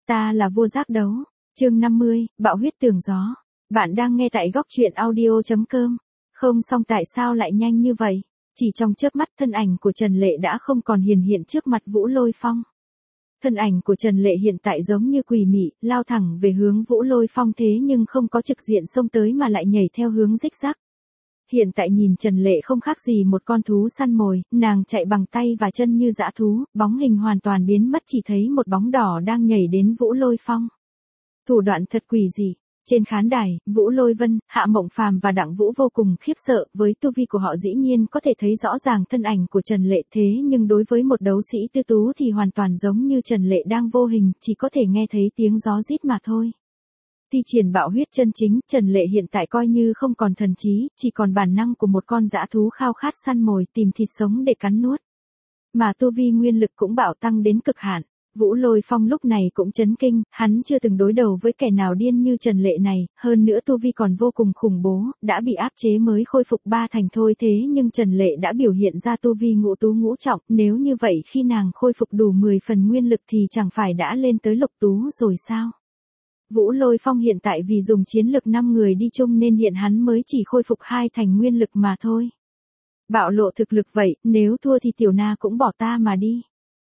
Ta là vua giác đấu. Chương 50, bạo huyết tường gió. Bạn đang nghe tại góc truyện audio.com. Không xong tại sao lại nhanh như vậy? Chỉ trong chớp mắt thân ảnh của Trần Lệ đã không còn hiển hiện trước mặt Vũ Lôi Phong. Thân ảnh của Trần Lệ hiện tại giống như quỷ mị, lao thẳng về hướng Vũ Lôi Phong thế nhưng không có trực diện xông tới mà lại nhảy theo hướng rích rắc. Hiện tại nhìn Trần Lệ không khác gì một con thú săn mồi, nàng chạy bằng tay và chân như dã thú, bóng hình hoàn toàn biến mất chỉ thấy một bóng đỏ đang nhảy đến Vũ Lôi Phong. Thủ đoạn thật quỷ dị. Trên khán đài, Vũ Lôi Vân, Hạ Mộng Phàm và Đặng Vũ vô cùng khiếp sợ, với tu vi của họ dĩ nhiên có thể thấy rõ ràng thân ảnh của Trần Lệ thế nhưng đối với một đấu sĩ tư tú thì hoàn toàn giống như Trần Lệ đang vô hình, chỉ có thể nghe thấy tiếng gió rít mà thôi. Thi triển bạo huyết chân chính, Trần Lệ hiện tại coi như không còn thần trí, chỉ còn bản năng của một con dã thú khao khát săn mồi tìm thịt sống để cắn nuốt. Mà tu vi nguyên lực cũng bạo tăng đến cực hạn. Vũ Lôi Phong lúc này cũng chấn kinh, hắn chưa từng đối đầu với kẻ nào điên như Trần Lệ này, hơn nữa tu vi còn vô cùng khủng bố, đã bị áp chế mới khôi phục 3 thành thôi thế nhưng Trần Lệ đã biểu hiện ra tu vi ngũ tú ngũ trọng, nếu như vậy khi nàng khôi phục đủ 10 phần nguyên lực thì chẳng phải đã lên tới lục tú rồi sao? Vũ Lôi Phong hiện tại vì dùng chiến lực 5 người đi chung nên hiện hắn mới chỉ khôi phục 2 thành nguyên lực mà thôi. Bạo lộ thực lực vậy, nếu thua thì tiểu na cũng bỏ ta mà đi.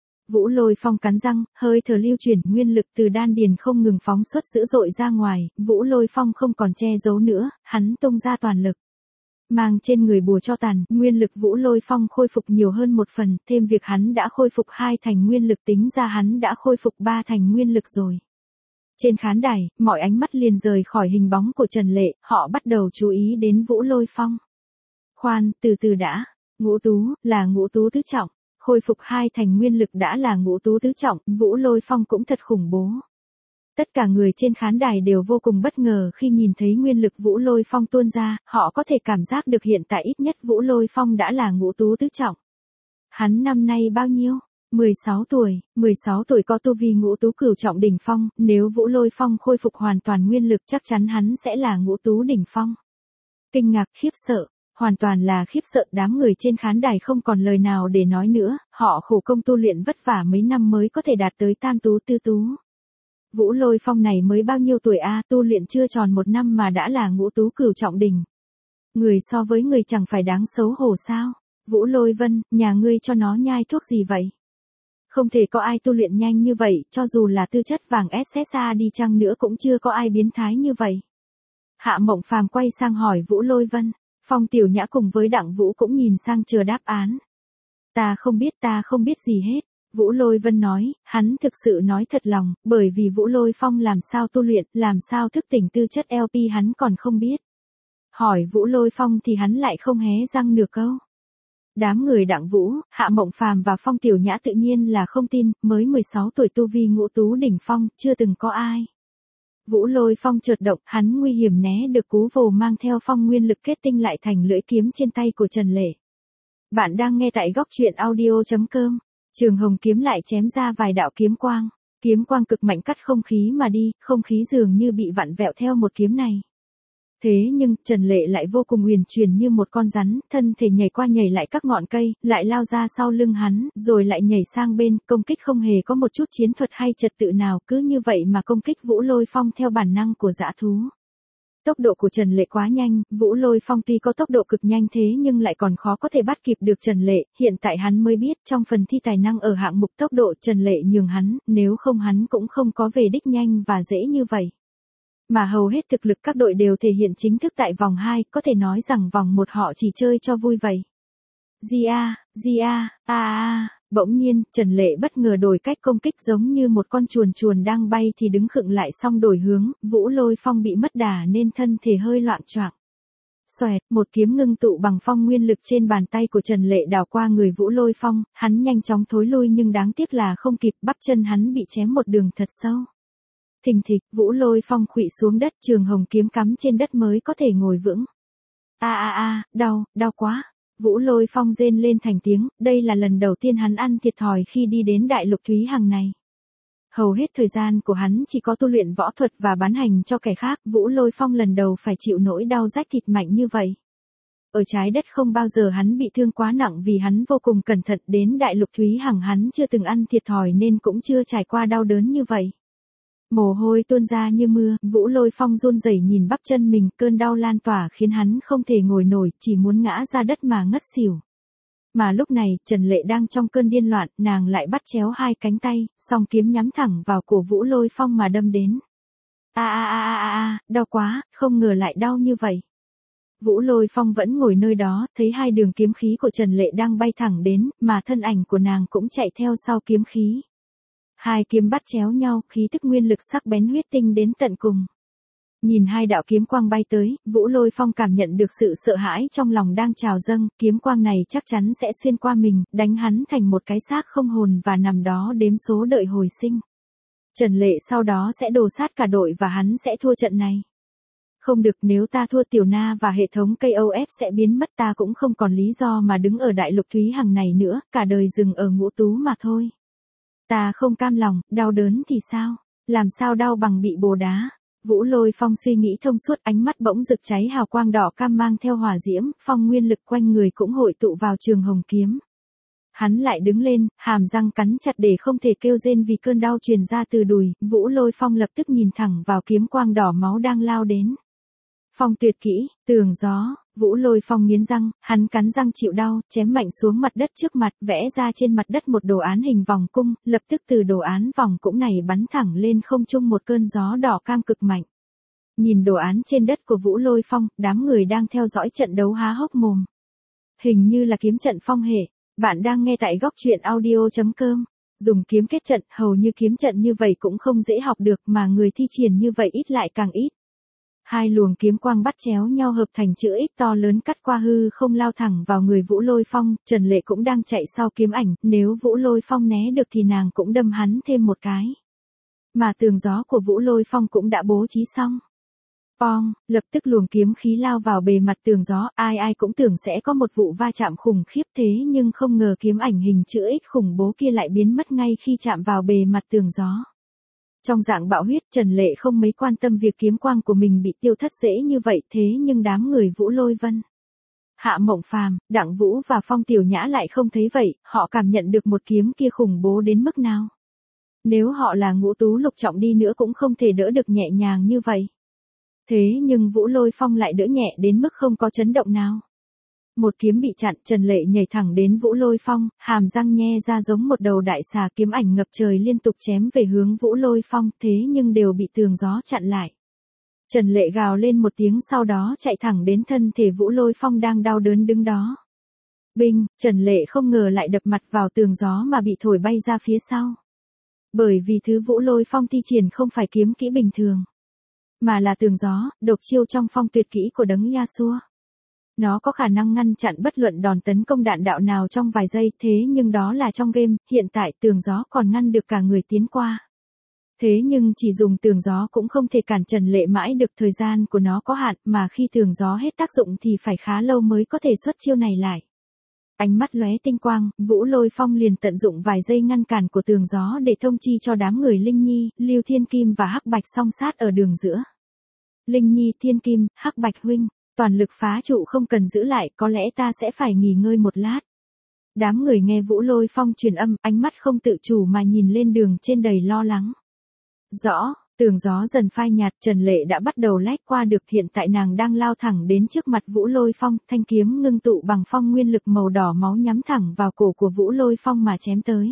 Vũ Lôi Phong cắn răng, hơi thở lưu chuyển, nguyên lực từ đan điền không ngừng phóng xuất dữ dội ra ngoài, Vũ Lôi Phong không còn che giấu nữa, hắn tung ra toàn lực. Mang trên người bùa cho tàn, nguyên lực Vũ Lôi Phong khôi phục nhiều hơn 1 phần, thêm việc hắn đã khôi phục 2 thành nguyên lực tính ra hắn đã khôi phục 3 thành nguyên lực rồi. Trên khán đài, mọi ánh mắt liền rời khỏi hình bóng của Trần Lệ, họ bắt đầu chú ý đến Vũ Lôi Phong. Khoan, từ từ đã, ngũ tú, là ngũ tú tứ trọng. Khôi phục 2 thành nguyên lực đã là ngũ tú tứ trọng, Vũ Lôi Phong cũng thật khủng bố. Tất cả người trên khán đài đều vô cùng bất ngờ khi nhìn thấy nguyên lực Vũ Lôi Phong tuôn ra, họ có thể cảm giác được hiện tại ít nhất Vũ Lôi Phong đã là ngũ tú tứ trọng. Hắn năm nay bao nhiêu? 16 tuổi có tu vi ngũ tú cửu trọng đỉnh phong, nếu Vũ Lôi Phong khôi phục hoàn toàn nguyên lực chắc chắn hắn sẽ là ngũ tú đỉnh phong. Kinh ngạc khiếp sợ. Hoàn toàn là khiếp sợ, đám người trên khán đài không còn lời nào để nói nữa, họ khổ công tu luyện vất vả mấy năm mới có thể đạt tới tam tú tư tú. Vũ Lôi Phong này mới bao nhiêu tuổi a, tu luyện chưa tròn 1 năm mà đã là ngũ tú cửu trọng đỉnh. Người so với người chẳng phải đáng xấu hổ sao? Vũ Lôi Vân, nhà ngươi cho nó nhai thuốc gì vậy? Không thể có ai tu luyện nhanh như vậy, cho dù là tư chất vàng SSA đi chăng nữa cũng chưa có ai biến thái như vậy. Hạ Mộng Phàm quay sang hỏi Vũ Lôi Vân. Phong Tiểu Nhã cùng với Đặng Vũ cũng nhìn sang chờ đáp án. Ta không biết gì hết. Vũ Lôi Vân nói, hắn thực sự nói thật lòng, bởi vì Vũ Lôi Phong làm sao tu luyện, làm sao thức tỉnh tư chất LP hắn còn không biết. Hỏi Vũ Lôi Phong thì hắn lại không hé răng nửa câu. Đám người Đặng Vũ, Hạ Mộng Phàm và Phong Tiểu Nhã tự nhiên là không tin, mới 16 tuổi tu vi ngũ tú đỉnh phong, chưa từng có ai. Vũ Lôi Phong chợt động, hắn nguy hiểm né được cú vồ mang theo phong nguyên lực kết tinh lại thành lưỡi kiếm trên tay của Trần Lệ. Bạn đang nghe tại góc truyện audio.com. Trường hồng kiếm lại chém ra vài đạo kiếm quang cực mạnh cắt không khí mà đi, không khí dường như bị vặn vẹo theo một kiếm này. Thế nhưng, Trần Lệ lại vô cùng huyền chuyển như một con rắn, thân thể nhảy qua nhảy lại các ngọn cây, lại lao ra sau lưng hắn, rồi lại nhảy sang bên, công kích không hề có một chút chiến thuật hay trật tự nào, cứ như vậy mà công kích Vũ Lôi Phong theo bản năng của dã thú. Tốc độ của Trần Lệ quá nhanh, Vũ Lôi Phong tuy có tốc độ cực nhanh thế nhưng lại còn khó có thể bắt kịp được Trần Lệ, hiện tại hắn mới biết trong phần thi tài năng ở hạng mục tốc độ Trần Lệ nhường hắn, nếu không hắn cũng không có về đích nhanh và dễ như vậy. Mà hầu hết thực lực các đội đều thể hiện chính thức tại vòng 2, có thể nói rằng vòng 1 họ chỉ chơi cho vui vậy. Bỗng nhiên, Trần Lệ bất ngờ đổi cách công kích giống như một con chuồn đang bay thì đứng khựng lại xong đổi hướng, Vũ Lôi Phong bị mất đà nên thân thể hơi loạng choạng. Xoẹt, một kiếm ngưng tụ bằng phong nguyên lực trên bàn tay của Trần Lệ đảo qua người Vũ Lôi Phong, hắn nhanh chóng thối lui nhưng đáng tiếc là không kịp, bắp chân hắn bị chém một đường thật sâu. Thình thịch, Vũ Lôi Phong khuỵu xuống đất, trường hồng kiếm cắm trên đất mới có thể ngồi vững. Đau quá. Vũ Lôi Phong rên lên thành tiếng, đây là lần đầu tiên hắn ăn thiệt thòi khi đi đến Đại Lục Thúy Hằng này. Hầu hết thời gian của hắn chỉ có tu luyện võ thuật và bán hành cho kẻ khác, Vũ Lôi Phong lần đầu phải chịu nỗi đau rách thịt mạnh như vậy. Ở trái đất không bao giờ hắn bị thương quá nặng vì hắn vô cùng cẩn thận, đến Đại Lục Thúy Hằng hắn chưa từng ăn thiệt thòi nên cũng chưa trải qua đau đớn như vậy. Mồ hôi tuôn ra như mưa, Vũ Lôi Phong run rẩy nhìn bắp chân mình, cơn đau lan tỏa khiến hắn không thể ngồi nổi, chỉ muốn ngã ra đất mà ngất xỉu. Mà lúc này, Trần Lệ đang trong cơn điên loạn, nàng lại bắt chéo hai cánh tay, song kiếm nhắm thẳng vào cổ Vũ Lôi Phong mà đâm đến. Đau quá, không ngờ lại đau như vậy. Vũ Lôi Phong vẫn ngồi nơi đó, thấy hai đường kiếm khí của Trần Lệ đang bay thẳng đến, mà thân ảnh của nàng cũng chạy theo sau kiếm khí. Hai kiếm bắt chéo nhau, khí tức nguyên lực sắc bén huyết tinh đến tận cùng. Nhìn hai đạo kiếm quang bay tới, Vũ Lôi Phong cảm nhận được sự sợ hãi trong lòng đang trào dâng, kiếm quang này chắc chắn sẽ xuyên qua mình, đánh hắn thành một cái xác không hồn và nằm đó đếm số đợi hồi sinh. Trần Lệ sau đó sẽ đổ sát cả đội và hắn sẽ thua trận này. Không được, nếu ta thua Tiểu Na và hệ thống KOF sẽ biến mất, ta cũng không còn lý do mà đứng ở đại lục Thúy Hằng này nữa, cả đời dừng ở Ngũ Tú mà thôi. Ta không cam lòng, đau đớn thì sao? Làm sao đau bằng bị bồ đá? Vũ Lôi Phong suy nghĩ thông suốt, ánh mắt bỗng rực cháy hào quang đỏ cam mang theo hỏa diễm, phong nguyên lực quanh người cũng hội tụ vào trường hồng kiếm. Hắn lại đứng lên, hàm răng cắn chặt để không thể kêu rên vì cơn đau truyền ra từ đùi, Vũ Lôi Phong lập tức nhìn thẳng vào kiếm quang đỏ máu đang lao đến. Phong tuyệt kỹ, tường gió, Vũ Lôi Phong nghiến răng, hắn cắn răng chịu đau, chém mạnh xuống mặt đất trước mặt, vẽ ra trên mặt đất một đồ án hình vòng cung, lập tức từ đồ án vòng cũng này bắn thẳng lên không trung một cơn gió đỏ cam cực mạnh. Nhìn đồ án trên đất của Vũ Lôi Phong, đám người đang theo dõi trận đấu há hốc mồm. Hình như là kiếm trận phong hệ, bạn đang nghe tại góc truyện audio.com. Dùng kiếm kết trận, hầu như kiếm trận như vậy cũng không dễ học được mà người thi triển như vậy ít lại càng ít. Hai luồng kiếm quang bắt chéo nhau hợp thành chữ X to lớn cắt qua hư không lao thẳng vào người Vũ Lôi Phong, Trần Lệ cũng đang chạy sau kiếm ảnh, nếu Vũ Lôi Phong né được thì nàng cũng đâm hắn thêm một cái. Mà tường gió của Vũ Lôi Phong cũng đã bố trí xong. Pong, lập tức luồng kiếm khí lao vào bề mặt tường gió, ai ai cũng tưởng sẽ có một vụ va chạm khủng khiếp thế nhưng không ngờ kiếm ảnh hình chữ X khủng bố kia lại biến mất ngay khi chạm vào bề mặt tường gió. Trong dạng bạo huyết, Trần Lệ không mấy quan tâm việc kiếm quang của mình bị tiêu thất dễ như vậy thế nhưng đám người Vũ Lôi Vân, Hạ Mộng Phàm, Đặng Vũ và Phong Tiểu Nhã lại không thấy vậy, họ cảm nhận được một kiếm kia khủng bố đến mức nào. Nếu họ là Ngũ Tú lục trọng đi nữa cũng không thể đỡ được nhẹ nhàng như vậy. Thế nhưng Vũ Lôi Phong lại đỡ nhẹ đến mức không có chấn động nào. Một kiếm bị chặn, Trần Lệ nhảy thẳng đến Vũ Lôi Phong, hàm răng nhe ra giống một đầu đại xà, kiếm ảnh ngập trời liên tục chém về hướng Vũ Lôi Phong, thế nhưng đều bị tường gió chặn lại. Trần Lệ gào lên một tiếng sau đó chạy thẳng đến thân thể Vũ Lôi Phong đang đau đớn đứng đó. Binh, Trần Lệ không ngờ lại đập mặt vào tường gió mà bị thổi bay ra phía sau. Bởi vì thứ Vũ Lôi Phong thi triển không phải kiếm kỹ bình thường, mà là tường gió, độc chiêu trong phong tuyệt kỹ của đấng Yasuo. Nó có khả năng ngăn chặn bất luận đòn tấn công đạn đạo nào trong vài giây, thế nhưng đó là trong game, hiện tại tường gió còn ngăn được cả người tiến qua. Thế nhưng chỉ dùng tường gió cũng không thể cản Trần Lệ mãi được, thời gian của nó có hạn, mà khi tường gió hết tác dụng thì phải khá lâu mới có thể xuất chiêu này lại. Ánh mắt lóe tinh quang, Vũ Lôi Phong liền tận dụng vài giây ngăn cản của tường gió để thông chi cho đám người Linh Nhi, Lưu Thiên Kim và Hắc Bạch song sát ở đường giữa. Linh Nhi, Thiên Kim, Hắc Bạch huynh, toàn lực phá trụ không cần giữ lại, có lẽ ta sẽ phải nghỉ ngơi một lát. Đám người nghe Vũ Lôi Phong truyền âm, ánh mắt không tự chủ mà nhìn lên đường trên đầy lo lắng. Rõ, tường gió dần phai nhạt, Trần Lệ đã bắt đầu lách qua được, hiện tại nàng đang lao thẳng đến trước mặt Vũ Lôi Phong, thanh kiếm ngưng tụ bằng phong nguyên lực màu đỏ máu nhắm thẳng vào cổ của Vũ Lôi Phong mà chém tới.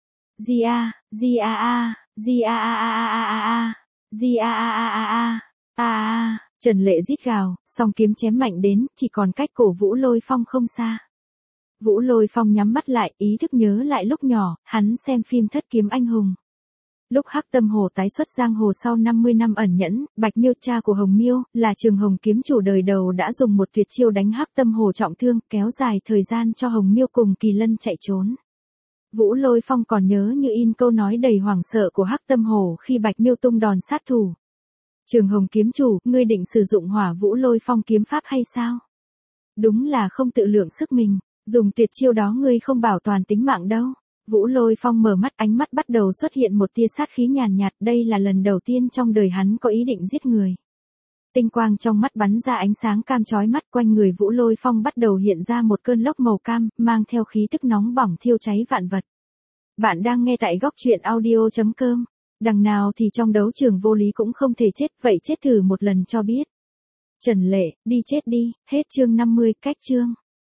Trần Lệ rít gào, song kiếm chém mạnh đến, chỉ còn cách cổ Vũ Lôi Phong không xa. Vũ Lôi Phong nhắm mắt lại, ý thức nhớ lại lúc nhỏ, hắn xem phim Thất Kiếm Anh Hùng. Lúc Hắc Tâm Hồ tái xuất giang hồ sau 50 năm ẩn nhẫn, Bạch Miêu cha của Hồng Miêu, là Trường Hồng kiếm chủ đời đầu đã dùng một tuyệt chiêu đánh Hắc Tâm Hồ trọng thương, kéo dài thời gian cho Hồng Miêu cùng Kỳ Lân chạy trốn. Vũ Lôi Phong còn nhớ như in câu nói đầy hoảng sợ của Hắc Tâm Hồ khi Bạch Miêu tung đòn sát thủ. Trường Hồng kiếm chủ, ngươi định sử dụng Hỏa Vũ Lôi Phong kiếm pháp hay sao? Đúng là không tự lượng sức mình, dùng tuyệt chiêu đó ngươi không bảo toàn tính mạng đâu. Vũ Lôi Phong mở mắt, ánh mắt bắt đầu xuất hiện một tia sát khí nhàn nhạt, đây là lần đầu tiên trong đời hắn có ý định giết người. Tinh quang trong mắt bắn ra ánh sáng cam chói mắt, quanh người Vũ Lôi Phong bắt đầu hiện ra một cơn lốc màu cam, mang theo khí tức nóng bỏng thiêu cháy vạn vật. Bạn đang nghe tại góc truyện audio.com. Đằng nào thì trong đấu trường vô lý cũng không thể chết, vậy chết thử một lần cho biết. Trần Lệ, đi chết đi, hết chương 50, cách chương.